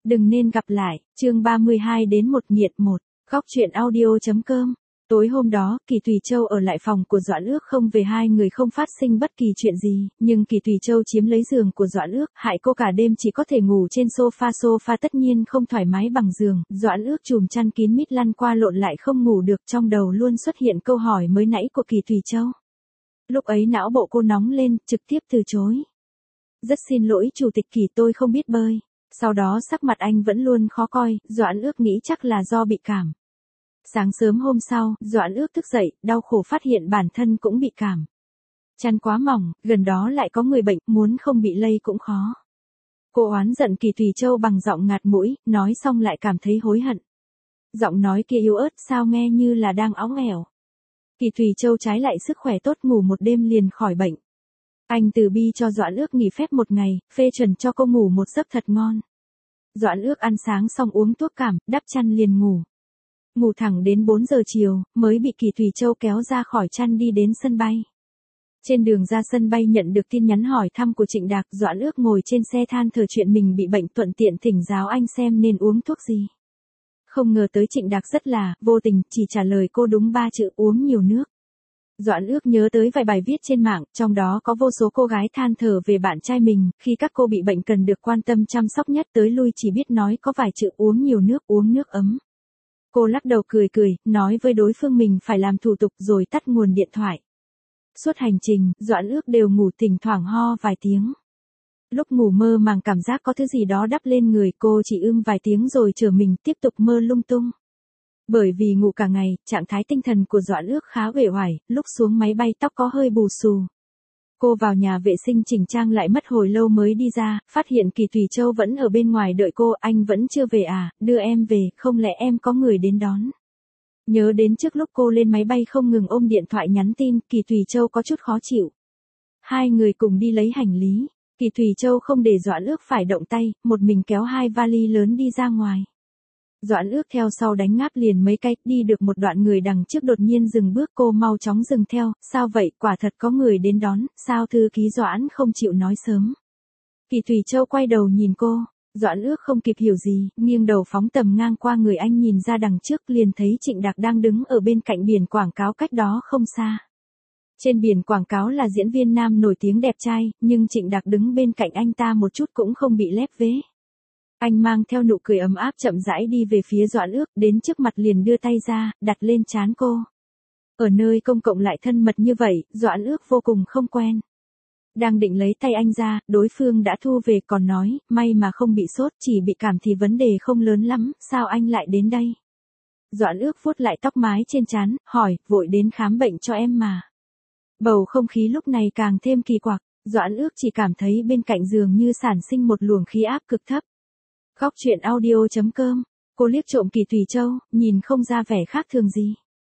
Đừng nên gặp lại, chương 32 đến 1 nghiệt 1, góc truyện audio.com. Tối hôm đó, Kỳ Thùy Châu ở lại phòng của Doãn Ước không về, hai người không phát sinh bất kỳ chuyện gì, nhưng Kỳ Thùy Châu chiếm lấy giường của Doãn Ước, hại cô cả đêm chỉ có thể ngủ trên sofa tất nhiên không thoải mái bằng giường. Doãn Ước chùm chăn kín mít lăn qua lộn lại không ngủ được, trong đầu luôn xuất hiện câu hỏi mới nãy của Kỳ Thùy Châu. Lúc ấy não bộ cô nóng lên, trực tiếp từ chối. Rất xin lỗi chủ tịch Kỳ, tôi không biết bơi. Sau đó sắc mặt anh vẫn luôn khó coi, Doãn Ước nghĩ chắc là do bị cảm. Sáng sớm hôm sau, Doãn Ước thức dậy, đau khổ phát hiện bản thân cũng bị cảm. Chăn quá mỏng, gần đó lại có người bệnh, muốn không bị lây cũng khó. Cô oán giận Kỳ Thùy Châu bằng giọng ngạt mũi, nói xong lại cảm thấy hối hận. Giọng nói kia yếu ớt sao nghe như là đang óng ẻo. Kỳ Thùy Châu trái lại sức khỏe tốt, ngủ một đêm liền khỏi bệnh. Anh từ bi cho Doãn Ước nghỉ phép một ngày, phê chuẩn cho cô ngủ một giấc thật ngon. Doãn Ước ăn sáng xong uống thuốc cảm, đắp chăn liền ngủ. Ngủ thẳng đến 4 giờ chiều, mới bị Kỳ Thùy Châu kéo ra khỏi chăn đi đến sân bay. Trên đường ra sân bay nhận được tin nhắn hỏi thăm của Trịnh Đạc, Doãn Ước ngồi trên xe than thở chuyện mình bị bệnh, thuận tiện thỉnh giáo anh xem nên uống thuốc gì. Không ngờ tới Trịnh Đạc rất là vô tình, chỉ trả lời cô đúng 3 chữ: uống nhiều nước. Doãn Ước nhớ tới vài bài viết trên mạng, trong đó có vô số cô gái than thở về bạn trai mình, khi các cô bị bệnh cần được quan tâm chăm sóc nhất, tới lui chỉ biết nói có vài chữ: uống nhiều nước, uống nước ấm. Cô lắc đầu cười, nói với đối phương mình phải làm thủ tục rồi tắt nguồn điện thoại. Suốt hành trình, Doãn Ước đều ngủ, thỉnh thoảng ho vài tiếng. Lúc ngủ mơ màng cảm giác có thứ gì đó đắp lên người, cô chỉ vài tiếng rồi trở mình tiếp tục mơ lung tung. Bởi vì ngủ cả ngày, trạng thái tinh thần của Doãn Ước khá uể oải, lúc xuống máy bay tóc có hơi bù xù. Cô vào nhà vệ sinh chỉnh trang lại mất hồi lâu mới đi ra, phát hiện Kỳ Thùy Châu vẫn ở bên ngoài đợi cô. Anh vẫn chưa về à, đưa em về, không lẽ em có người đến đón. Nhớ đến trước lúc cô lên máy bay không ngừng ôm điện thoại nhắn tin, Kỳ Thùy Châu có chút khó chịu. Hai người cùng đi lấy hành lý, Kỳ Thùy Châu không để Doãn Ước phải động tay, một mình kéo 2 vali lớn đi ra ngoài. Doãn Ước theo sau đánh ngáp liền mấy cái, đi được một đoạn người đằng trước đột nhiên dừng bước, cô mau chóng dừng theo. Sao vậy, quả thật có người đến đón, sao thư ký Doãn không chịu nói sớm. Kỳ Thùy Châu quay đầu nhìn cô, Doãn Ước không kịp hiểu gì, nghiêng đầu phóng tầm ngang qua người anh, nhìn ra đằng trước liền thấy Trịnh Đạc đang đứng ở bên cạnh biển quảng cáo cách đó không xa. Trên biển quảng cáo là diễn viên nam nổi tiếng đẹp trai, nhưng Trịnh Đạc đứng bên cạnh anh ta một chút cũng không bị lép vế. Anh mang theo nụ cười ấm áp chậm rãi đi về phía Doãn Ước, đến trước mặt liền đưa tay ra, đặt lên trán cô. Ở nơi công cộng lại thân mật như vậy, Doãn Ước vô cùng không quen. Đang định lấy tay anh ra, đối phương đã thu về, còn nói, may mà không bị sốt, chỉ bị cảm thì vấn đề không lớn lắm, sao anh lại đến đây? Doãn Ước vuốt lại tóc mái trên trán, hỏi, vội đến khám bệnh cho em mà. Bầu không khí lúc này càng thêm kỳ quặc, Doãn Ước chỉ cảm thấy bên cạnh giường như sản sinh một luồng khí áp cực thấp. Góc truyện audio.com, cô liếc trộm Kỳ Thùy Châu, nhìn không ra vẻ khác thường gì.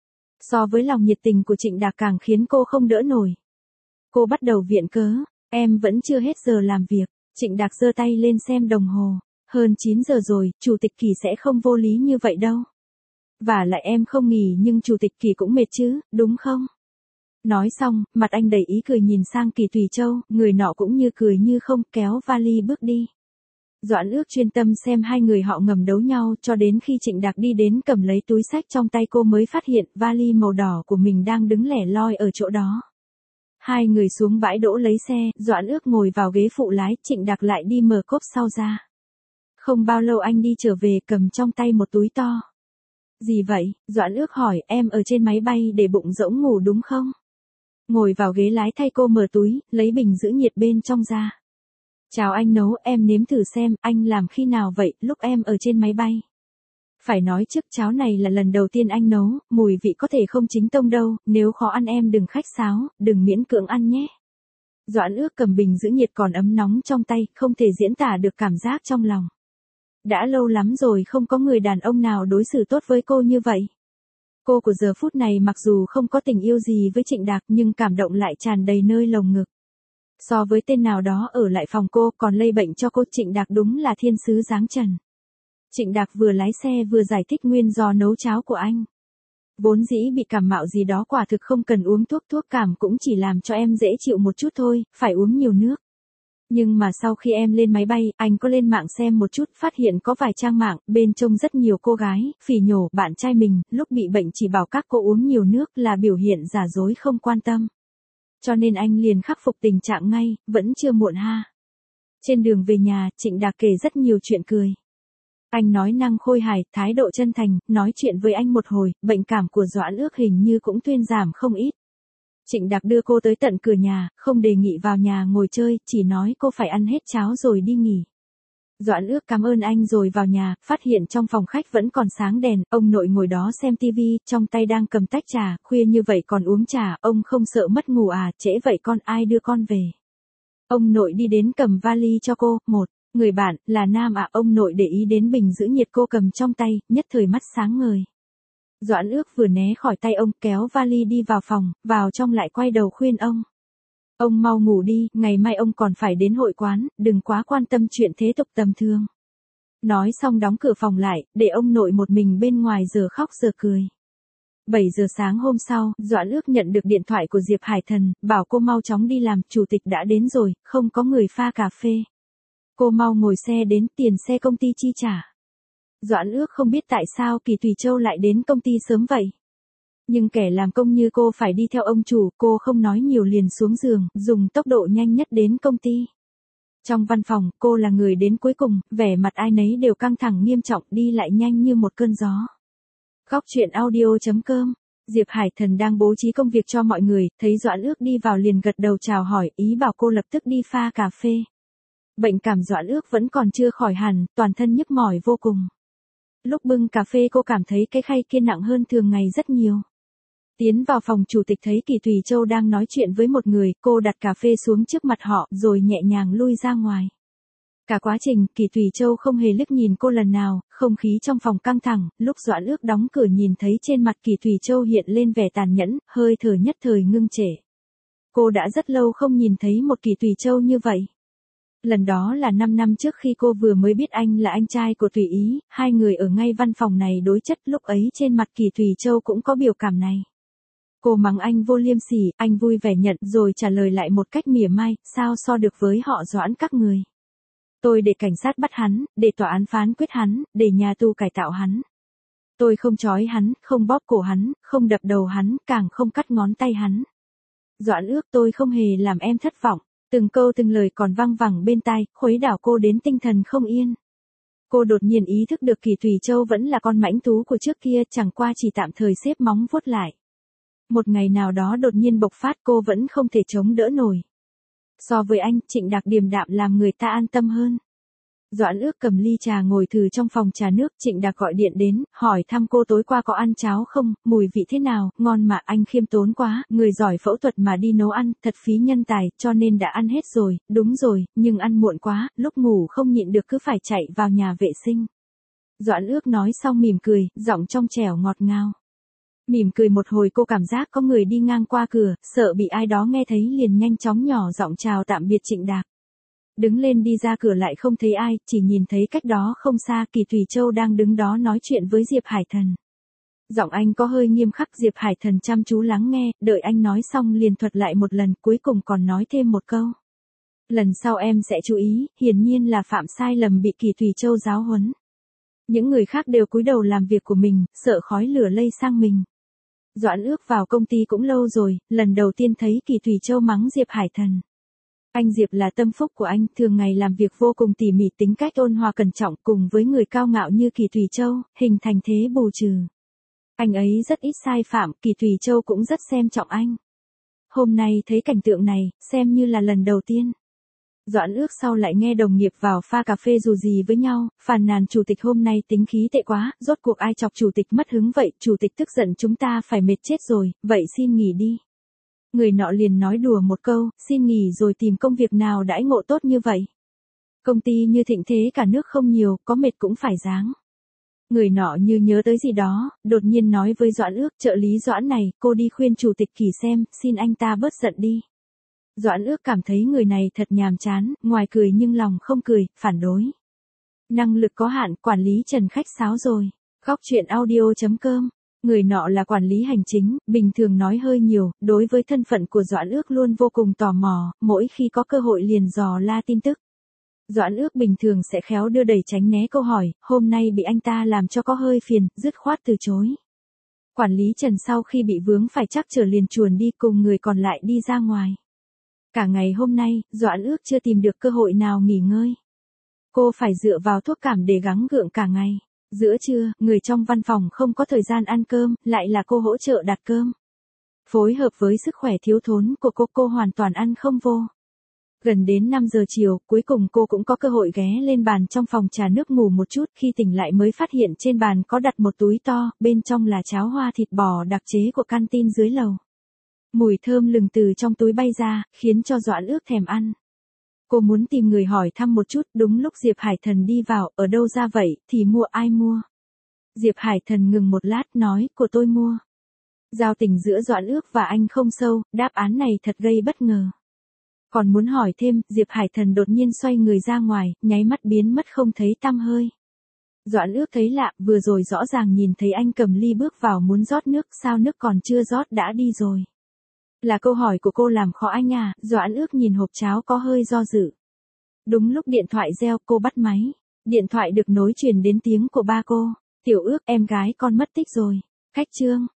So với lòng nhiệt tình của Trịnh Đạc càng khiến cô không đỡ nổi. Cô bắt đầu viện cớ, em vẫn chưa hết giờ làm việc. Trịnh Đạc giơ tay lên xem đồng hồ, hơn 9 giờ rồi, chủ tịch Kỳ sẽ không vô lý như vậy đâu. Và lại em không nghỉ nhưng chủ tịch Kỳ cũng mệt chứ, đúng không? Nói xong, mặt anh đầy ý cười nhìn sang Kỳ Thùy Châu, người nọ cũng như cười như không, kéo vali bước đi. Doãn Ước chuyên tâm xem hai người họ ngầm đấu nhau, cho đến khi Trịnh Đạc đi đến cầm lấy túi xách trong tay cô mới phát hiện vali màu đỏ của mình đang đứng lẻ loi ở chỗ đó. Hai người xuống bãi đỗ lấy xe, Doãn Ước ngồi vào ghế phụ lái, Trịnh Đạc lại đi mở cốp sau ra. Không bao lâu anh đi trở về cầm trong tay một túi to. Gì vậy? Doãn Ước hỏi, em ở trên máy bay để bụng rỗng ngủ đúng không? Ngồi vào ghế lái thay cô mở túi, lấy bình giữ nhiệt bên trong ra. Chào anh nấu, em nếm thử xem, anh làm khi nào vậy, lúc em ở trên máy bay. Phải nói trước cháo này là lần đầu tiên anh nấu, mùi vị có thể không chính tông đâu, nếu khó ăn em đừng khách sáo, đừng miễn cưỡng ăn nhé. Doãn Ước cầm bình giữ nhiệt còn ấm nóng trong tay, không thể diễn tả được cảm giác trong lòng. Đã lâu lắm rồi không có người đàn ông nào đối xử tốt với cô như vậy. Cô của giờ phút này mặc dù không có tình yêu gì với Trịnh Đạc nhưng cảm động lại tràn đầy nơi lồng ngực. So với tên nào đó ở lại phòng cô còn lây bệnh cho cô, Trịnh Đạc đúng là thiên sứ giáng trần. Trịnh Đạc vừa lái xe vừa giải thích nguyên do nấu cháo của anh. Vốn dĩ bị cảm mạo gì đó quả thực không cần uống thuốc cảm cũng chỉ làm cho em dễ chịu một chút thôi, phải uống nhiều nước. Nhưng mà sau khi em lên máy bay, anh có lên mạng xem một chút, phát hiện có vài trang mạng, bên trông rất nhiều cô gái, phỉ nhổ bạn trai mình, lúc bị bệnh chỉ bảo các cô uống nhiều nước là biểu hiện giả dối không quan tâm. Cho nên anh liền khắc phục tình trạng ngay, vẫn chưa muộn ha. Trên đường về nhà, Trịnh Đạc kể rất nhiều chuyện cười. Anh nói năng khôi hài, thái độ chân thành, nói chuyện với anh một hồi, bệnh cảm của Doãn Ước hình như cũng thuyên giảm không ít. Trịnh Đạc đưa cô tới tận cửa nhà, không đề nghị vào nhà ngồi chơi, chỉ nói cô phải ăn hết cháo rồi đi nghỉ. Doãn Ước cảm ơn anh rồi vào nhà, phát hiện trong phòng khách vẫn còn sáng đèn, ông nội ngồi đó xem tivi, trong tay đang cầm tách trà, khuya như vậy còn uống trà, ông không sợ mất ngủ à, trễ vậy con ai đưa con về. Ông nội đi đến cầm vali cho cô, một người bạn, là nam à, ông nội để ý đến bình giữ nhiệt cô cầm trong tay, nhất thời mắt sáng ngời. Doãn Ước vừa né khỏi tay ông, kéo vali đi vào phòng, vào trong lại quay đầu khuyên ông. Ông mau ngủ đi, ngày mai ông còn phải đến hội quán, đừng quá quan tâm chuyện thế tục tầm thường. Nói xong đóng cửa phòng lại, để ông nội một mình bên ngoài giờ khóc giờ cười. 7 giờ sáng hôm sau, Doãn Ước nhận được điện thoại của Diệp Hải Thần, bảo cô mau chóng đi làm, chủ tịch đã đến rồi, không có người pha cà phê. Cô mau ngồi xe đến, tiền xe công ty chi trả. Doãn Ước không biết tại sao Kỳ Tùy Châu lại đến công ty sớm vậy. Nhưng kẻ làm công như cô phải đi theo ông chủ, cô không nói nhiều liền xuống giường, dùng tốc độ nhanh nhất đến công ty. Trong văn phòng, cô là người đến cuối cùng, vẻ mặt ai nấy đều căng thẳng nghiêm trọng, đi lại nhanh như một cơn gió. Góc truyện audio.com. Diệp Hải Thần đang bố trí công việc cho mọi người, thấy Doãn Ước đi vào liền gật đầu chào hỏi, ý bảo cô lập tức đi pha cà phê. Bệnh cảm Doãn Ước vẫn còn chưa khỏi hẳn, toàn thân nhức mỏi vô cùng. Lúc bưng cà phê cô cảm thấy cái khay kia nặng hơn thường ngày rất nhiều. Tiến vào phòng chủ tịch thấy Kỳ Tùy Châu đang nói chuyện với một người, cô đặt cà phê xuống trước mặt họ, rồi nhẹ nhàng lui ra ngoài. Cả quá trình, Kỳ Tùy Châu không hề liếc nhìn cô lần nào, không khí trong phòng căng thẳng, lúc Doãn Ước đóng cửa nhìn thấy trên mặt Kỳ Tùy Châu hiện lên vẻ tàn nhẫn, hơi thở nhất thời ngưng trệ. Cô đã rất lâu không nhìn thấy một Kỳ Tùy Châu như vậy. Lần đó là 5 năm trước khi cô vừa mới biết anh là anh trai của Tùy Ý, hai người ở ngay văn phòng này đối chất, lúc ấy trên mặt Kỳ Tùy Châu cũng có biểu cảm này. Cô mắng anh vô liêm sỉ, anh vui vẻ nhận rồi trả lời lại một cách mỉa mai, sao so được với họ Doãn các người. Tôi để cảnh sát bắt hắn, để tòa án phán quyết hắn, để nhà tù cải tạo hắn. Tôi không trói hắn, không bóp cổ hắn, không đập đầu hắn, càng không cắt ngón tay hắn. Doãn Ước, tôi không hề làm em thất vọng. Từng câu từng lời còn văng vẳng bên tai, khuấy đảo cô đến tinh thần không yên. Cô đột nhiên ý thức được Kỳ Tùy Châu vẫn là con mãnh thú của trước kia, chẳng qua chỉ tạm thời xếp móng vuốt lại. Một ngày nào đó đột nhiên bộc phát, cô vẫn không thể chống đỡ nổi. So với anh, Trịnh Đạc điềm đạm làm người ta an tâm hơn. Doãn Ước cầm ly trà ngồi thử trong phòng trà nước, Trịnh Đạc gọi điện đến, hỏi thăm cô tối qua có ăn cháo không, mùi vị thế nào, ngon mà, anh khiêm tốn quá, người giỏi phẫu thuật mà đi nấu ăn, thật phí nhân tài, cho nên đã ăn hết rồi, đúng rồi, nhưng ăn muộn quá, lúc ngủ không nhịn được cứ phải chạy vào nhà vệ sinh. Doãn Ước nói xong mỉm cười, giọng trong trẻo ngọt ngào. Mỉm cười một hồi cô cảm giác có người đi ngang qua cửa, sợ bị ai đó nghe thấy liền nhanh chóng nhỏ giọng chào tạm biệt Trịnh Đạc. Đứng lên đi ra cửa lại không thấy ai, chỉ nhìn thấy cách đó không xa Kỳ Tùy Châu đang đứng đó nói chuyện với Diệp Hải Thần. Giọng anh có hơi nghiêm khắc, Diệp Hải Thần chăm chú lắng nghe, đợi anh nói xong liền thuật lại một lần, cuối cùng còn nói thêm một câu. Lần sau em sẽ chú ý, hiển nhiên là phạm sai lầm bị Kỳ Tùy Châu giáo huấn. Những người khác đều cúi đầu làm việc của mình, sợ khói lửa lây sang mình. Doãn Ước vào công ty cũng lâu rồi, lần đầu tiên thấy Kỳ Tùy Châu mắng Diệp Hải Thần. Anh Diệp là tâm phúc của anh, thường ngày làm việc vô cùng tỉ mỉ, tính cách ôn hòa cẩn trọng, cùng với người cao ngạo như Kỳ Tùy Châu, hình thành thế bù trừ. Anh ấy rất ít sai phạm, Kỳ Tùy Châu cũng rất xem trọng anh. Hôm nay thấy cảnh tượng này, xem như là lần đầu tiên. Doãn Ước sau lại nghe đồng nghiệp vào pha cà phê dù gì với nhau, phàn nàn chủ tịch hôm nay tính khí tệ quá, rốt cuộc ai chọc chủ tịch mất hứng vậy, chủ tịch tức giận chúng ta phải mệt chết rồi, vậy xin nghỉ đi. Người nọ liền nói đùa một câu, xin nghỉ rồi tìm công việc nào đãi ngộ tốt như vậy. Công ty như thịnh thế cả nước không nhiều, có mệt cũng phải ráng. Người nọ như nhớ tới gì đó, đột nhiên nói với Doãn Ước, trợ lý Doãn này, cô đi khuyên chủ tịch Kỳ xem, xin anh ta bớt giận đi. Doãn Ước cảm thấy người này thật nhàm chán, ngoài cười nhưng lòng không cười, phản đối. Năng lực có hạn, quản lý Trần khách sáo rồi. Góc truyện audio.com Người nọ là quản lý hành chính, bình thường nói hơi nhiều, đối với thân phận của Doãn Ước luôn vô cùng tò mò, mỗi khi có cơ hội liền dò la tin tức. Doãn Ước bình thường sẽ khéo đưa đẩy tránh né câu hỏi, hôm nay bị anh ta làm cho có hơi phiền, dứt khoát từ chối. Quản lý Trần sau khi bị vướng phải chắc trở liền chuồn đi cùng người còn lại đi ra ngoài. Cả ngày hôm nay, Doãn Ước chưa tìm được cơ hội nào nghỉ ngơi. Cô phải dựa vào thuốc cảm để gắng gượng cả ngày. Giữa trưa, người trong văn phòng không có thời gian ăn cơm, lại là cô hỗ trợ đặt cơm. Phối hợp với sức khỏe thiếu thốn của cô hoàn toàn ăn không vô. Gần đến 5 giờ chiều, cuối cùng cô cũng có cơ hội ghé lên bàn trong phòng trà nước ngủ một chút, khi tỉnh lại mới phát hiện trên bàn có đặt một túi to, bên trong là cháo hoa thịt bò đặc chế của canteen dưới lầu. Mùi thơm lừng từ trong túi bay ra, khiến cho Doãn Ước thèm ăn. Cô muốn tìm người hỏi thăm một chút, đúng lúc Diệp Hải Thần đi vào, ở đâu ra vậy, thì mua ai mua. Diệp Hải Thần ngừng một lát, nói, của tôi mua. Giao tình giữa Doãn Ước và anh không sâu, đáp án này thật gây bất ngờ. Còn muốn hỏi thêm, Diệp Hải Thần đột nhiên xoay người ra ngoài, nháy mắt biến mất không thấy tăm hơi. Doãn Ước thấy lạ, vừa rồi rõ ràng nhìn thấy anh cầm ly bước vào muốn rót nước, sao nước còn chưa rót đã đi rồi. Là câu hỏi của cô làm khó anh à, Doãn Ước nhìn hộp cháo có hơi do dự. Đúng lúc điện thoại reo, cô bắt máy. Điện thoại được nối truyền đến tiếng của ba cô. Tiểu Ước, em gái con mất tích rồi. Khách Trương,